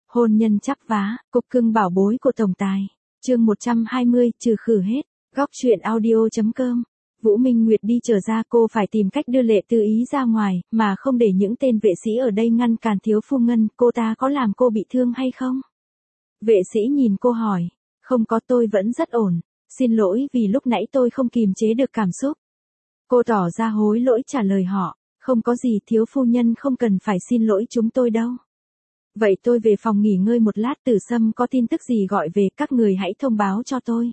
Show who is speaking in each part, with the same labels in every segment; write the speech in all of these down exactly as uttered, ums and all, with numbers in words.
Speaker 1: Hôn nhân chắp vá, cục cưng bảo bối của tổng tài. Chương một trăm hai mươi, trừ khử hết. Góc truyện audio chấm com. Vũ Minh Nguyệt đi trở ra, cô phải tìm cách đưa Lệ Tư Ý ra ngoài, mà không để những tên vệ sĩ ở đây ngăn cản thiếu phu nhân. Cô ta có làm cô bị thương hay không? Vệ sĩ nhìn cô hỏi. Không có, tôi vẫn rất ổn. Xin lỗi vì lúc nãy tôi không kìm chế được cảm xúc. Cô tỏ ra hối lỗi trả lời họ. Không có gì, thiếu phu nhân không cần phải xin lỗi chúng tôi đâu. Vậy tôi về phòng nghỉ ngơi một lát, Tử Sâm có tin tức gì gọi về, các người hãy thông báo cho tôi.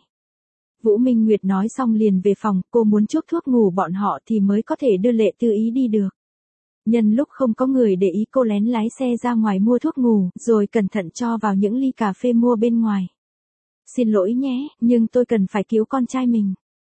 Speaker 1: Vũ Minh Nguyệt nói xong liền về phòng, cô muốn chuốc thuốc ngủ bọn họ thì mới có thể đưa Lệ Tư Ý đi được. Nhân lúc không có người để ý, cô lén lái xe ra ngoài mua thuốc ngủ, rồi cẩn thận cho vào những ly cà phê mua bên ngoài. Xin lỗi nhé, nhưng tôi cần phải cứu con trai mình.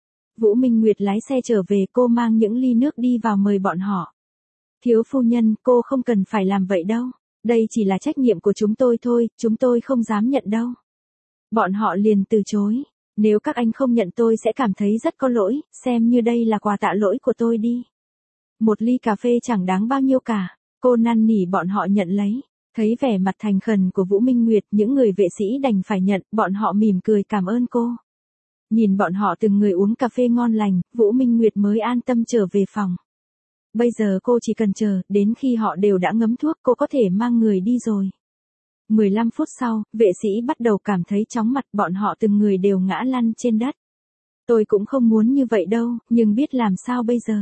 Speaker 1: Vũ Minh Nguyệt lái xe trở về, cô mang những ly nước đi vào mời bọn họ. Thiếu phu nhân, cô không cần phải làm vậy đâu. Đây chỉ là trách nhiệm của chúng tôi thôi, chúng tôi không dám nhận đâu. Bọn họ liền từ chối. Nếu các anh không nhận tôi sẽ cảm thấy rất có lỗi, xem như đây là quà tạ lỗi của tôi đi. Một ly cà phê chẳng đáng bao nhiêu cả. Cô năn nỉ bọn họ nhận lấy. Thấy vẻ mặt thành khẩn của Vũ Minh Nguyệt, những người vệ sĩ đành phải nhận, bọn họ mỉm cười cảm ơn cô. Nhìn bọn họ từng người uống cà phê ngon lành, Vũ Minh Nguyệt mới an tâm trở về phòng. Bây giờ cô chỉ cần chờ, đến khi họ đều đã ngấm thuốc, cô có thể mang người đi rồi. mười lăm phút sau, vệ sĩ bắt đầu cảm thấy chóng mặt, bọn họ từng người đều ngã lăn trên đất. Tôi cũng không muốn như vậy đâu, nhưng biết làm sao bây giờ.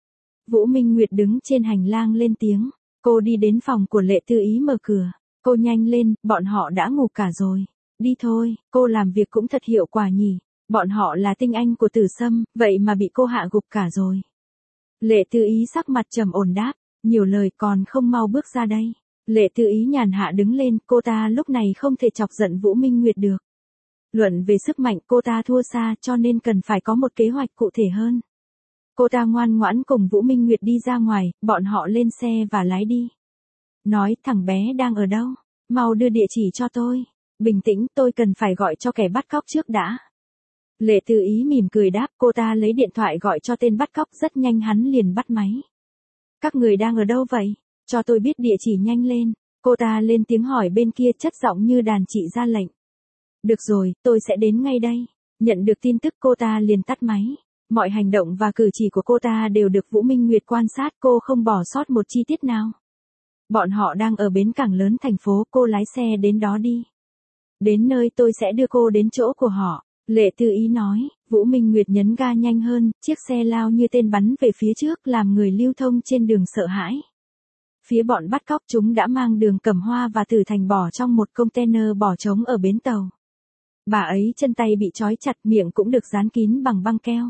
Speaker 1: Vũ Minh Nguyệt đứng trên hành lang lên tiếng. Cô đi đến phòng của Lệ Tư Ý mở cửa. Cô nhanh lên, bọn họ đã ngủ cả rồi. Đi thôi, cô làm việc cũng thật hiệu quả nhỉ. Bọn họ là tinh anh của Tử Sâm, vậy mà bị cô hạ gục cả rồi. Lệ Tư Ý sắc mặt trầm ổn đáp, nhiều lời còn không mau bước ra đây. Lệ Tư Ý nhàn hạ đứng lên, cô ta lúc này không thể chọc giận Vũ Minh Nguyệt được. Luận về sức mạnh cô ta thua xa, cho nên cần phải có một kế hoạch cụ thể hơn. Cô ta ngoan ngoãn cùng Vũ Minh Nguyệt đi ra ngoài, bọn họ lên xe và lái đi. Nói, thằng bé đang ở đâu? Mau đưa địa chỉ cho tôi. Bình tĩnh, tôi cần phải gọi cho kẻ bắt cóc trước đã. Lệ Tư Ý mỉm cười đáp, cô ta lấy điện thoại gọi cho tên bắt cóc, rất nhanh hắn liền bắt máy. Các người đang ở đâu vậy? Cho tôi biết địa chỉ nhanh lên. Cô ta lên tiếng hỏi bên kia, chất giọng như đàn chị ra lệnh. Được rồi, tôi sẽ đến ngay đây. Nhận được tin tức cô ta liền tắt máy. Mọi hành động và cử chỉ của cô ta đều được Vũ Minh Nguyệt quan sát, cô không bỏ sót một chi tiết nào. Bọn họ đang ở bến cảng lớn thành phố, cô lái xe đến đó đi. Đến nơi tôi sẽ đưa cô đến chỗ của họ. Lệ Tư Ý nói. Vũ Minh Nguyệt nhấn ga nhanh hơn, chiếc xe lao như tên bắn về phía trước, làm người lưu thông trên đường sợ hãi. Phía bọn bắt cóc, chúng đã mang Đường Cẩm Hoa và Tử Thành bỏ trong một container bỏ trống ở bến tàu. Bà ấy chân tay bị trói chặt, miệng cũng được dán kín bằng băng keo.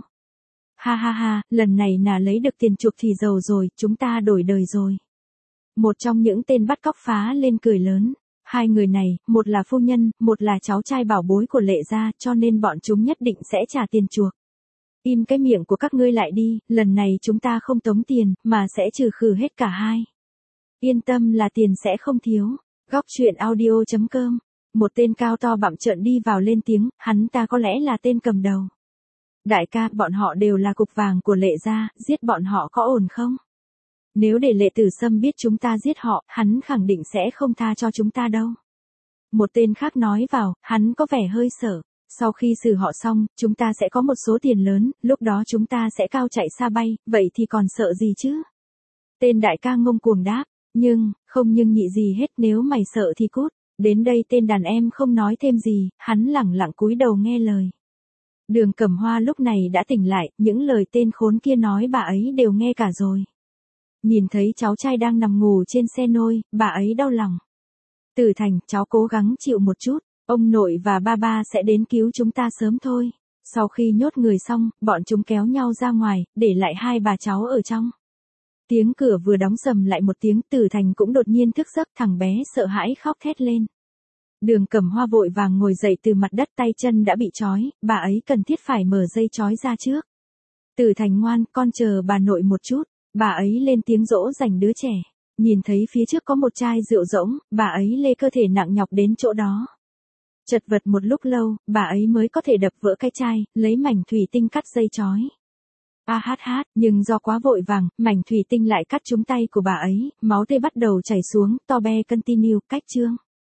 Speaker 1: Ha ha ha, lần này nà lấy được tiền chuộc thì giàu rồi, chúng ta đổi đời rồi. Một trong những tên bắt cóc phá lên cười lớn. Hai người này, một là phu nhân, một là cháu trai bảo bối của Lệ gia, cho nên bọn chúng nhất định sẽ trả tiền chuộc. Im cái miệng của các ngươi lại đi, lần này chúng ta không tống tiền, mà sẽ trừ khử hết cả hai. Yên tâm là tiền sẽ không thiếu. Góc truyện audio chấm com. Một tên cao to bặm trợn đi vào lên tiếng, hắn ta có lẽ là tên cầm đầu. Đại ca, bọn họ đều là cục vàng của Lệ gia, giết bọn họ có ổn không? Nếu để Lệ Tử Sâm biết chúng ta giết họ, hắn khẳng định sẽ không tha cho chúng ta đâu. Một tên khác nói vào, hắn có vẻ hơi sợ. Sau khi xử họ xong, chúng ta sẽ có một số tiền lớn, lúc đó chúng ta sẽ cao chạy xa bay, vậy thì còn sợ gì chứ? Tên đại ca ngông cuồng đáp, nhưng, không nhưng nhị gì hết, nếu mày sợ thì cút. Đến đây tên đàn em không nói thêm gì, hắn lẳng lặng cúi đầu nghe lời. Đường Cẩm Hoa lúc này đã tỉnh lại, những lời tên khốn kia nói bà ấy đều nghe cả rồi. Nhìn thấy cháu trai đang nằm ngủ trên xe nôi, bà ấy đau lòng. Tử Thành, cháu cố gắng chịu một chút, ông nội và ba ba sẽ đến cứu chúng ta sớm thôi. Sau khi nhốt người xong, bọn chúng kéo nhau ra ngoài, để lại hai bà cháu ở trong. Tiếng cửa vừa đóng sầm lại một tiếng, Tử Thành cũng đột nhiên thức giấc, thằng bé sợ hãi khóc thét lên. Đường Cẩm Hoa vội vàng ngồi dậy từ mặt đất, tay chân đã bị trói, bà ấy cần thiết phải mở dây trói ra trước. Tử Thành ngoan, con chờ bà nội một chút. Bà ấy lên tiếng dỗ dành đứa trẻ. Nhìn thấy phía trước có một chai rượu rỗng, bà ấy lê cơ thể nặng nhọc đến chỗ đó. Chật vật một lúc lâu, bà ấy mới có thể đập vỡ cái chai, lấy mảnh thủy tinh cắt dây trói. A hát hát, nhưng do quá vội vàng, mảnh thủy tinh lại cắt trúng tay của bà ấy, máu tươi bắt đầu chảy xuống, to be continue, cách chương.